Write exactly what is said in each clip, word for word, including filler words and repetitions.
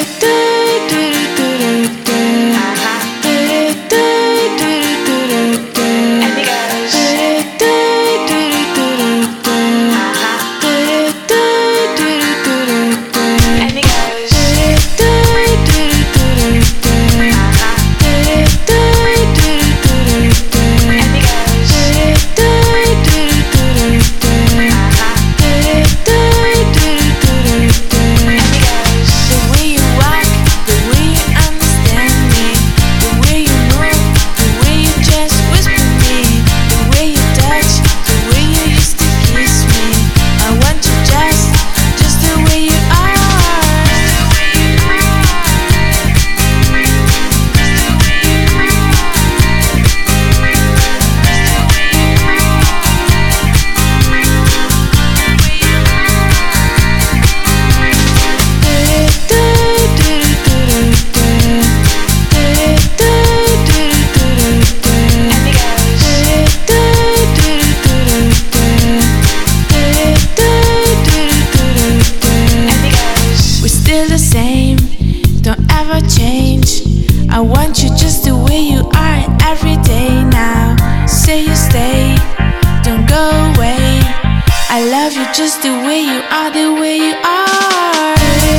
I want you just the way you are every day now. Say you stay, don't go away. I love you just the way you are, the way you are.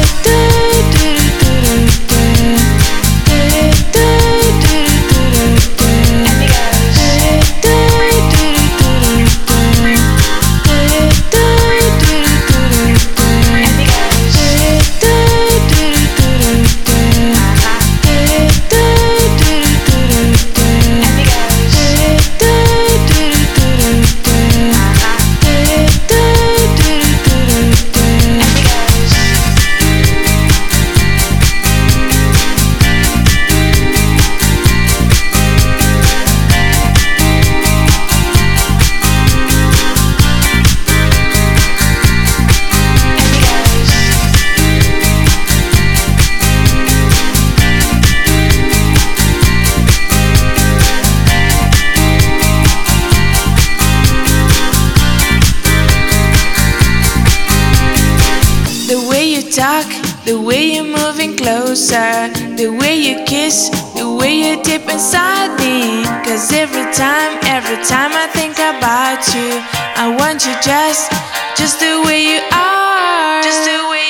Talk, the way you're moving closer, the way you kiss, the way you dip inside me. Cause every time, every time I think about you, I want you just, just the way you are, just the way